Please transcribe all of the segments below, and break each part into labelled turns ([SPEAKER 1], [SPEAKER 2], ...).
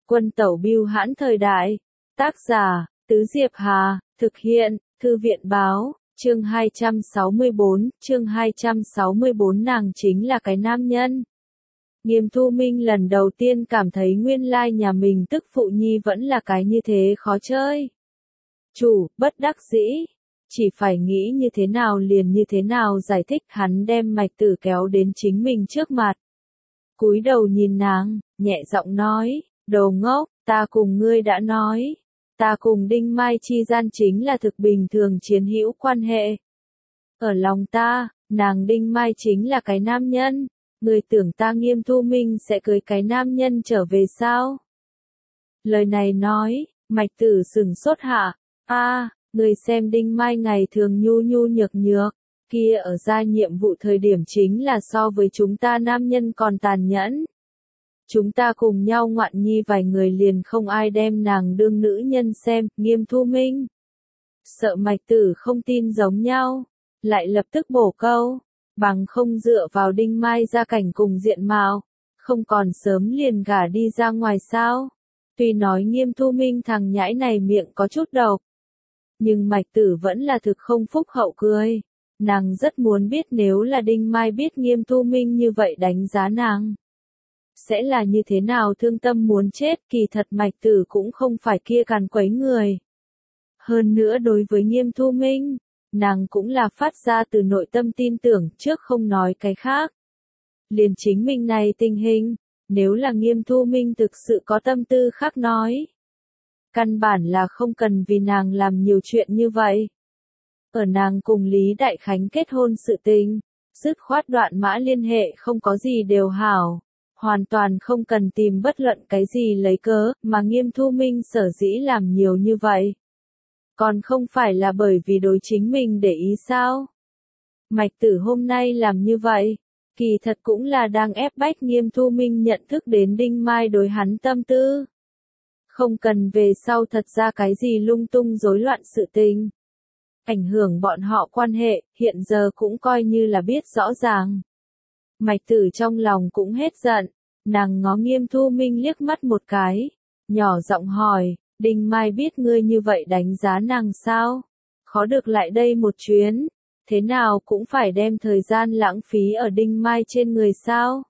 [SPEAKER 1] Quân tẩu bưu hãn thời đại. Tác giả, Tứ Diệp Hà, thực hiện, Thư viện báo, chương 264, nàng chính là cái nam nhân. Nghiêm Thu Minh lần đầu tiên cảm thấy nguyên lai nhà mình tức phụ nhi vẫn là cái như thế khó chơi. Chủ, bất đắc dĩ. Chỉ phải nghĩ như thế nào liền như thế nào giải thích, hắn đem Mạch Tử kéo đến chính mình trước mặt. Cúi đầu nhìn nàng, nhẹ giọng nói, đồ ngốc, ta cùng ngươi đã nói. Ta cùng Đinh Mai chi gian chính là thực bình thường chiến hữu quan hệ. Ở lòng ta, nàng Đinh Mai chính là cái nam nhân. Ngươi tưởng ta Nghiêm Thu Minh sẽ cưới cái nam nhân trở về sao? Lời này nói, Mạch Tử sừng sốt hạ. Ngươi xem Đinh Mai ngày thường nhu nhu nhược nhược, kia ở ra nhiệm vụ thời điểm chính là so với chúng ta nam nhân còn tàn nhẫn. Chúng ta cùng nhau ngoạn nhi vài người liền không ai đem nàng đương nữ nhân xem, Nghiêm Thu Minh. Sợ Mạch Tử không tin giống nhau, lại lập tức bổ câu, bằng không dựa vào Đinh Mai gia cảnh cùng diện mạo, không còn sớm liền gả đi ra ngoài sao. Tuy nói Nghiêm Thu Minh thằng nhãi này miệng có chút độc, nhưng Mạch Tử vẫn là thực không phúc hậu cười. Nàng rất muốn biết nếu là Đinh Mai biết Nghiêm Thu Minh như vậy đánh giá nàng, sẽ là như thế nào thương tâm muốn chết. Kỳ thật Mạch Tử cũng không phải kia càn quấy người. Hơn nữa đối với Nghiêm Thu Minh, nàng cũng là phát ra từ nội tâm tin tưởng, trước không nói cái khác. Liền chính mình này tình hình, nếu là Nghiêm Thu Minh thực sự có tâm tư khác nói, căn bản là không cần vì nàng làm nhiều chuyện như vậy. Ở nàng cùng Lý Đại Khánh kết hôn sự tình, dứt khoát đoạn mã liên hệ không có gì đều hảo, hoàn toàn không cần tìm bất luận cái gì lấy cớ, mà Nghiêm Thu Minh sở dĩ làm nhiều như vậy. Còn không phải là bởi vì đối chính mình để ý sao? Mạch Tử hôm nay làm như vậy, kỳ thật cũng là đang ép bách Nghiêm Thu Minh nhận thức đến Đinh Mai đối hắn tâm tư. Không cần về sau thật ra cái gì lung tung rối loạn sự tình. Ảnh hưởng bọn họ quan hệ, hiện giờ cũng coi như là biết rõ ràng. Mạch Tử trong lòng cũng hết giận, nàng ngó Nghiêm Thu Minh liếc mắt một cái, nhỏ giọng hỏi, Đinh Mai biết ngươi như vậy đánh giá nàng sao? Khó được lại đây một chuyến, thế nào cũng phải đem thời gian lãng phí ở Đinh Mai trên người sao?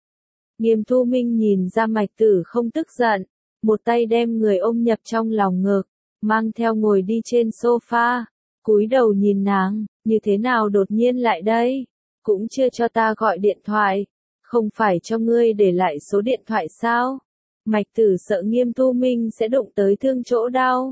[SPEAKER 1] Nghiêm Thu Minh nhìn ra Mạch Tử không tức giận, một tay đem người ôm nhập trong lòng ngực, mang theo ngồi đi trên sofa, cúi đầu nhìn nàng, như thế nào đột nhiên lại đây? Cũng chưa cho ta gọi điện thoại, không phải cho ngươi để lại số điện thoại sao? Mạch Tử sợ Nghiêm Thu Minh sẽ đụng tới thương chỗ đau,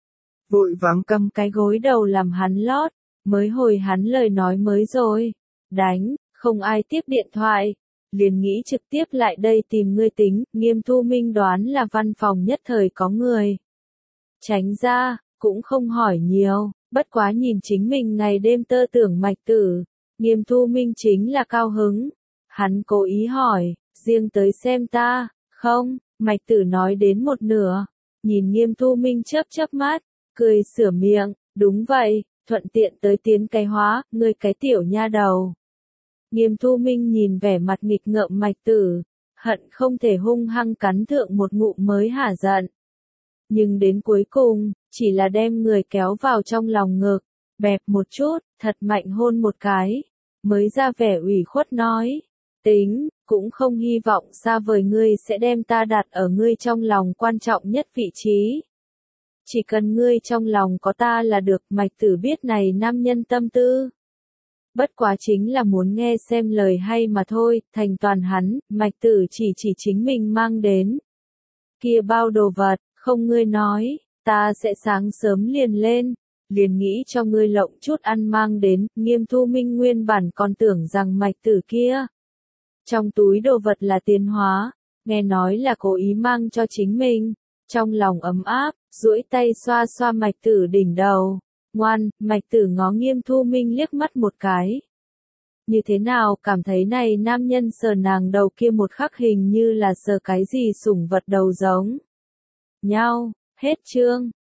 [SPEAKER 1] vội vàng cầm cái gối đầu làm hắn lót, mới hồi hắn lời nói mới rồi. Đánh, không ai tiếp điện thoại, liền nghĩ trực tiếp lại đây tìm ngươi tính. Nghiêm Thu Minh đoán là văn phòng nhất thời có người. Tránh ra, cũng không hỏi nhiều, bất quá nhìn chính mình ngày đêm tơ tưởng Mạch Tử, Nghiêm Thu Minh chính là cao hứng. Hắn cố ý hỏi, riêng tới xem ta, không? Mạch Tử nói đến một nửa, nhìn Nghiêm Thu Minh chớp chớp mắt, cười sửa miệng, đúng vậy, thuận tiện tới tiến cái hóa, ngươi cái tiểu nha đầu. Nghiêm Thu Minh nhìn vẻ mặt nghịch ngợm Mạch Tử, hận không thể hung hăng cắn thượng một ngụm mới hả giận. Nhưng đến cuối cùng, chỉ là đem người kéo vào trong lòng ngực, bẹp một chút, thật mạnh hôn một cái, mới ra vẻ ủy khuất nói, tính, cũng không hy vọng xa vời ngươi sẽ đem ta đặt ở ngươi trong lòng quan trọng nhất vị trí. Chỉ cần ngươi trong lòng có ta là được. Mạch Tử biết này nam nhân tâm tư, bất quá chính là muốn nghe xem lời hay mà thôi. Thành toàn hắn, Mạch Tử chỉ chính mình mang đến kia bao đồ vật, không ngươi nói, ta sẽ sáng sớm liền lên, liền nghĩ cho ngươi lộng chút ăn mang đến. Nghiêm Thu Minh nguyên bản còn tưởng rằng Mạch Tử kia trong túi đồ vật là tiền hóa, nghe nói là cố ý mang cho chính mình, trong lòng ấm áp, duỗi tay xoa xoa Mạch Tử đỉnh đầu. Ngoan. Mạch Tử ngó Nghiêm Thu Minh liếc mắt một cái. Như thế nào, cảm thấy này nam nhân sờ nàng đầu kia một khắc hình như là sờ cái gì sủng vật đầu giống nhau. Hết chương.